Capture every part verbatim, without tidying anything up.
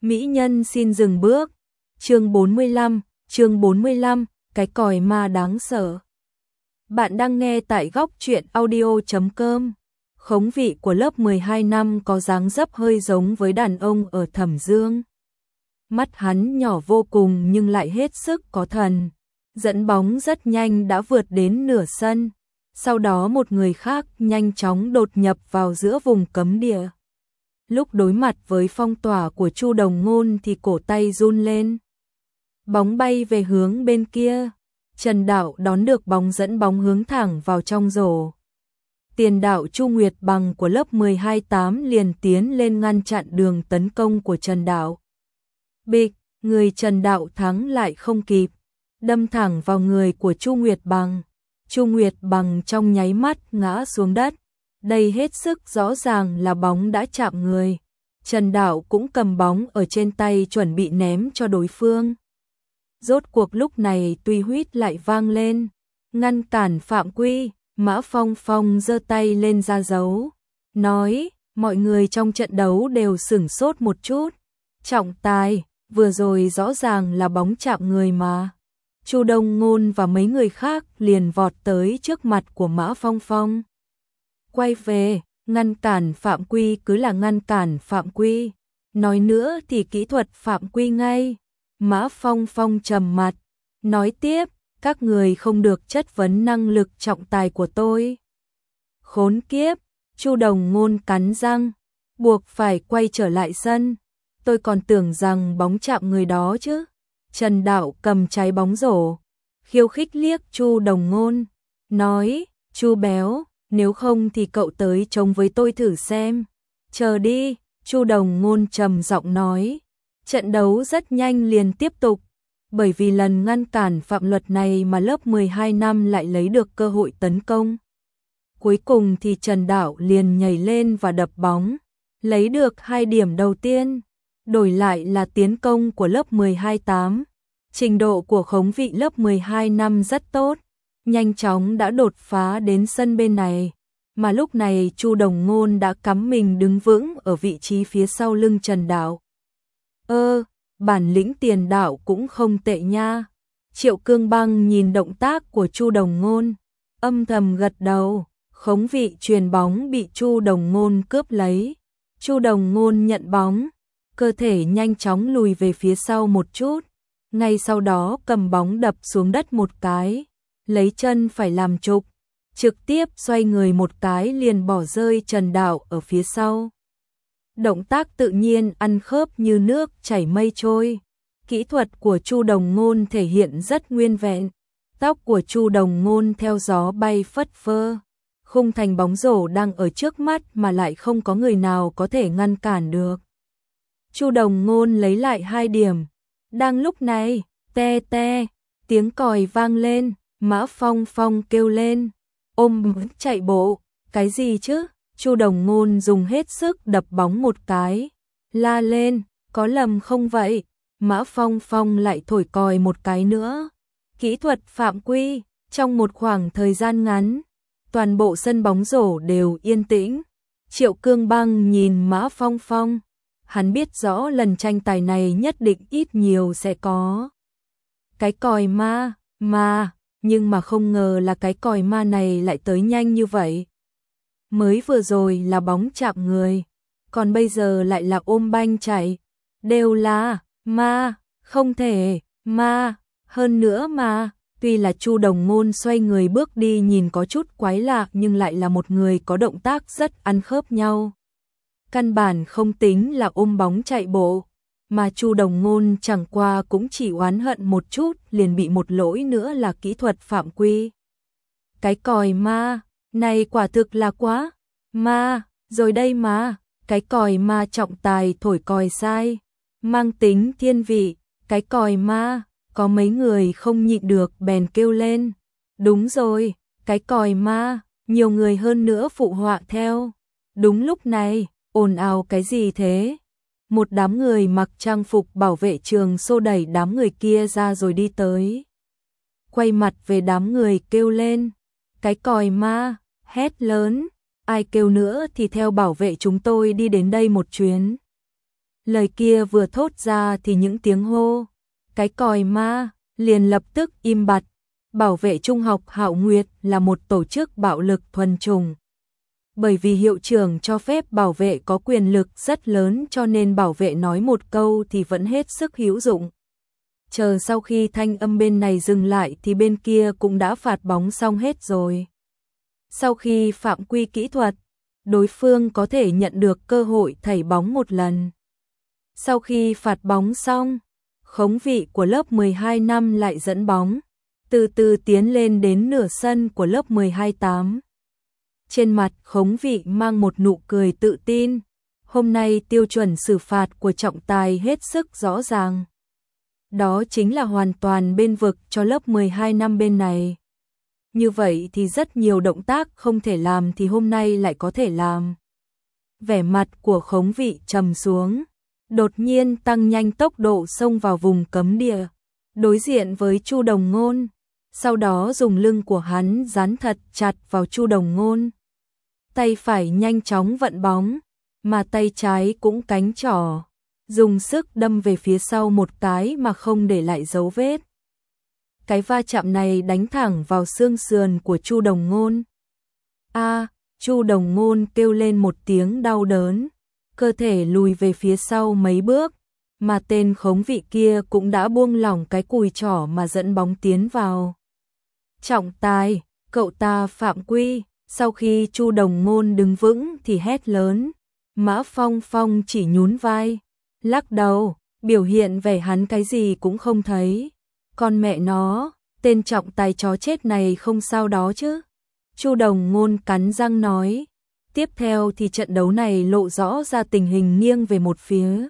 Mỹ nhân xin dừng bước. Chương bốn mươi lăm, chương bốn mươi lăm, cái còi ma đáng sợ. Bạn đang nghe tại góc truyện audio chấm com. Khống vị của lớp mười hai năm có dáng dấp hơi giống với đàn ông ở Thẩm Dương. Mắt hắn nhỏ vô cùng nhưng lại hết sức có thần. Dẫn bóng rất nhanh đã vượt đến nửa sân. Sau đó một người khác nhanh chóng đột nhập vào giữa vùng cấm địa. Lúc đối mặt với phong tỏa của Chu Đồng Ngôn thì cổ tay run lên. Bóng bay về hướng bên kia. Trần Đạo đón được bóng dẫn bóng hướng thẳng vào trong rổ. Tiền đạo Chu Nguyệt Bằng của lớp mười hai tám liền tiến lên ngăn chặn đường tấn công của Trần Đạo. Bịch, người Trần Đạo thắng lại không kịp, đâm thẳng vào người của Chu Nguyệt Bằng. Chu Nguyệt Bằng trong nháy mắt ngã xuống đất. Đây hết sức rõ ràng là bóng đã chạm người. Trần Đạo cũng cầm bóng ở trên tay chuẩn bị ném cho đối phương. Rốt cuộc lúc này tuy huýt lại vang lên, ngăn cản phạm quy. Mã Phong Phong giơ tay lên ra dấu, nói, mọi người trong trận đấu đều sửng sốt một chút. Trọng tài, vừa rồi rõ ràng là bóng chạm người mà. Chu Đông Ngôn và mấy người khác liền vọt tới trước mặt của Mã Phong Phong. Quay về, ngăn cản phạm quy cứ là ngăn cản phạm quy. Nói nữa thì kỹ thuật phạm quy ngay. Mã Phong Phong trầm mặt, nói tiếp, các người không được chất vấn năng lực trọng tài của tôi. Khốn kiếp, Chu Đồng Ngôn cắn răng, buộc phải quay trở lại sân. Tôi còn tưởng rằng bóng chạm người đó chứ. Trần Đạo cầm trái bóng rổ, khiêu khích liếc Chu Đồng Ngôn, nói, Chu béo, nếu không thì cậu tới chống với tôi thử xem. Chờ đi, Chu Đồng Ngôn trầm giọng nói. Trận đấu rất nhanh liền tiếp tục. Bởi vì lần ngăn cản phạm luật này mà lớp mười hai năm lại lấy được cơ hội tấn công. Cuối cùng thì Trần Đạo liền nhảy lên và đập bóng, lấy được hai điểm đầu tiên. Đổi lại là tiến công của lớp mười hai tám. Trình độ của khống vị lớp mười hai năm rất tốt, nhanh chóng đã đột phá đến sân bên này. Mà lúc này Chu Đồng Ngôn đã cắm mình đứng vững ở vị trí phía sau lưng Trần Đạo. Ơ, bản lĩnh Tiền Đạo cũng không tệ nha. Triệu Cương Băng nhìn động tác của Chu Đồng Ngôn, âm thầm gật đầu. Khống vị chuyền bóng bị Chu Đồng Ngôn cướp lấy. Chu Đồng Ngôn nhận bóng, cơ thể nhanh chóng lùi về phía sau một chút. Ngay sau đó cầm bóng đập xuống đất một cái, lấy chân phải làm trục, trực tiếp xoay người một cái liền bỏ rơi Trần Đạo ở phía sau. Động tác tự nhiên ăn khớp như nước chảy mây trôi. Kỹ thuật của Chu Đồng Ngôn thể hiện rất nguyên vẹn. Tóc của Chu Đồng Ngôn theo gió bay phất phơ. Khung thành bóng rổ đang ở trước mắt mà lại không có người nào có thể ngăn cản được. Chu Đồng Ngôn lấy lại hai điểm. Đang lúc này, te te, tiếng còi vang lên, Mã Phong Phong kêu lên, ôm chạy bộ, cái gì chứ? Chu Đồng Ngôn dùng hết sức đập bóng một cái, la lên, có lầm không vậy? Mã Phong Phong lại thổi còi một cái nữa. Kỹ thuật phạm quy, trong một khoảng thời gian ngắn, toàn bộ sân bóng rổ đều yên tĩnh. Triệu Cương Băng nhìn Mã Phong Phong, hắn biết rõ lần tranh tài này nhất định ít nhiều sẽ có cái còi ma, ma, nhưng mà không ngờ là cái còi ma này lại tới nhanh như vậy. Mới vừa rồi là bóng chạm người, còn bây giờ lại là ôm banh chạy. Đều là ma, không thể, ma, hơn nữa mà. Tuy là Chu Đồng Ngôn xoay người bước đi nhìn có chút quái lạ nhưng lại là một người có động tác rất ăn khớp nhau. Căn bản không tính là ôm bóng chạy bộ, mà Chu Đồng Ngôn chẳng qua cũng chỉ oán hận một chút liền bị một lỗi nữa là kỹ thuật phạm quy. Cái còi ma, này quả thực là quá, ma, rồi đây mà, cái còi ma trọng tài thổi còi sai, mang tính thiên vị, cái còi ma, có mấy người không nhịn được bèn kêu lên. Đúng rồi, cái còi ma, nhiều người hơn nữa phụ họa theo. Đúng lúc này, ồn ào cái gì thế? Một đám người mặc trang phục bảo vệ trường xô đẩy đám người kia ra rồi đi tới. Quay mặt về đám người kêu lên, cái còi ma, hét lớn, ai kêu nữa thì theo bảo vệ chúng tôi đi đến đây một chuyến. Lời kia vừa thốt ra thì những tiếng hô, cái còi ma, liền lập tức im bặt. Bảo vệ trung học Hạo Nguyệt là một tổ chức bạo lực thuần chủng. Bởi vì hiệu trưởng cho phép bảo vệ có quyền lực rất lớn cho nên bảo vệ nói một câu thì vẫn hết sức hữu dụng. Chờ sau khi thanh âm bên này dừng lại thì bên kia cũng đã phạt bóng xong hết rồi. Sau khi phạm quy kỹ thuật, đối phương có thể nhận được cơ hội thảy bóng một lần. Sau khi phạt bóng xong, khống vị của lớp mười hai năm lại dẫn bóng, từ từ tiến lên đến nửa sân của lớp mười hai tám. Trên mặt khống vị mang một nụ cười tự tin. Hôm nay tiêu chuẩn xử phạt của trọng tài hết sức rõ ràng. Đó chính là hoàn toàn bên vực cho lớp mười hai năm bên này. Như vậy thì rất nhiều động tác không thể làm thì hôm nay lại có thể làm. Vẻ mặt của khống vị trầm xuống, đột nhiên tăng nhanh tốc độ xông vào vùng cấm địa, đối diện với Chu Đồng Ngôn, sau đó dùng lưng của hắn dán thật chặt vào Chu Đồng Ngôn. Tay phải nhanh chóng vận bóng, mà tay trái cũng cánh trỏ, dùng sức đâm về phía sau một cái mà không để lại dấu vết. Cái va chạm này đánh thẳng vào xương sườn của Chu Đồng Ngôn. A, Chu Đồng Ngôn kêu lên một tiếng đau đớn, cơ thể lùi về phía sau mấy bước, mà tên khống vị kia cũng đã buông lỏng cái cùi trỏ mà dẫn bóng tiến vào. Trọng tài, cậu ta phạm quy. Sau khi Chu Đồng Ngôn đứng vững thì hét lớn, Mã Phong Phong chỉ nhún vai, lắc đầu, biểu hiện vẻ hắn cái gì cũng không thấy. Con mẹ nó, tên trọng tài chó chết này không sao đó chứ. Chu Đồng Ngôn cắn răng nói. Tiếp theo thì trận đấu này lộ rõ ra tình hình nghiêng về một phía.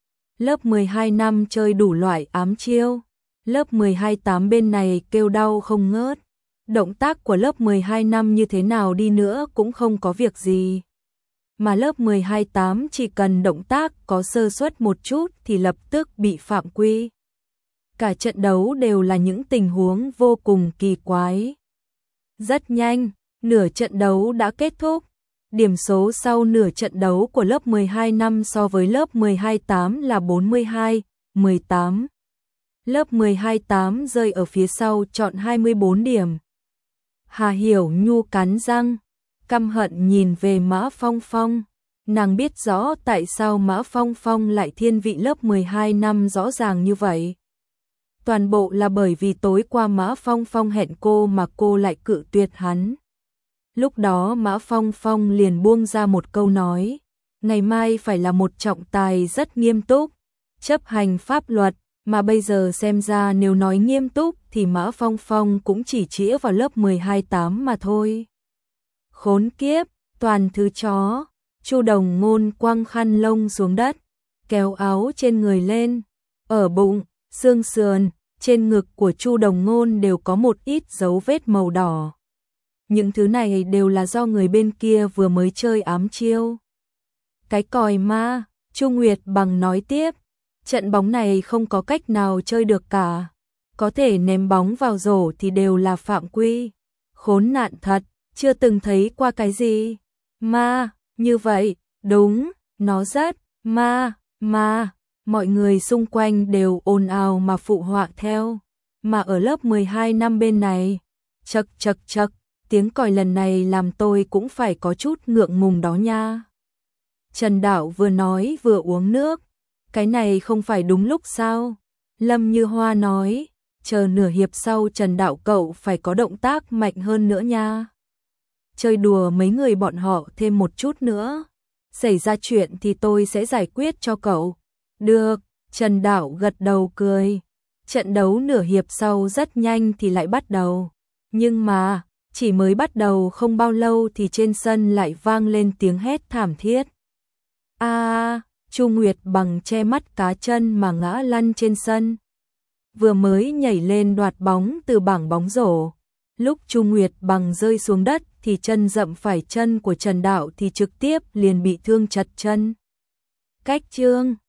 Lớp mười hai năm chơi đủ loại ám chiêu, lớp mười hai tám bên này kêu đau không ngớt. Động tác của lớp mười hai năm như thế nào đi nữa cũng không có việc gì. Mà lớp mười hai tám chỉ cần động tác có sơ suất một chút thì lập tức bị phạm quy. Cả trận đấu đều là những tình huống vô cùng kỳ quái. Rất nhanh, nửa trận đấu đã kết thúc. Điểm số sau nửa trận đấu của lớp mười hai năm so với lớp mười hai tám là bốn mươi hai mười tám. Lớp mười hai tám rơi ở phía sau chọn hai mươi bốn điểm. Hà Hiểu Nhu cắn răng, căm hận nhìn về Mã Phong Phong. Nàng biết rõ tại sao Mã Phong Phong lại thiên vị lớp mười hai năm rõ ràng như vậy. Toàn bộ là bởi vì tối qua Mã Phong Phong hẹn cô mà cô lại cự tuyệt hắn. Lúc đó Mã Phong Phong liền buông ra một câu nói, ngày mai phải là một trọng tài rất nghiêm túc, chấp hành pháp luật, mà bây giờ xem ra nếu nói nghiêm túc thì Mã Phong Phong cũng chỉ chĩa vào lớp mười hai tám mà thôi. Khốn kiếp, toàn thứ chó. Chu Đồng Ngôn quăng khăn lông xuống đất, kéo áo trên người lên, ở bụng, xương sườn, trên ngực của Chu Đồng Ngôn đều có một ít dấu vết màu đỏ. Những thứ này đều là do người bên kia vừa mới chơi ám chiêu. Cái còi ma, Chu Nguyệt Bằng nói tiếp, trận bóng này không có cách nào chơi được cả. Có thể ném bóng vào rổ thì đều là phạm quy. Khốn nạn thật, chưa từng thấy qua cái gì. Ma, như vậy, đúng, nó rất, ma, ma. Mọi người xung quanh đều ồn ào mà phụ họa theo. Mà ở lớp mười hai năm bên này, chật chật chật, tiếng còi lần này làm tôi cũng phải có chút ngượng ngùng đó nha. Trần Đạo vừa nói vừa uống nước. Cái này không phải đúng lúc sao? Lâm Như Hoa nói, chờ nửa hiệp sau Trần Đạo cậu phải có động tác mạnh hơn nữa nha. Chơi đùa mấy người bọn họ thêm một chút nữa. Xảy ra chuyện thì tôi sẽ giải quyết cho cậu. Được, Trần Đạo gật đầu cười. Trận đấu nửa hiệp sau rất nhanh thì lại bắt đầu. Nhưng mà, chỉ mới bắt đầu không bao lâu thì trên sân lại vang lên tiếng hét thảm thiết. A, Chu Nguyệt Bằng che mắt cá chân mà ngã lăn trên sân. Vừa mới nhảy lên đoạt bóng từ bảng bóng rổ. Lúc Chu Nguyệt Bằng rơi xuống đất thì chân dậm phải chân của Trần Đạo thì trực tiếp liền bị thương chật chân. Cách chương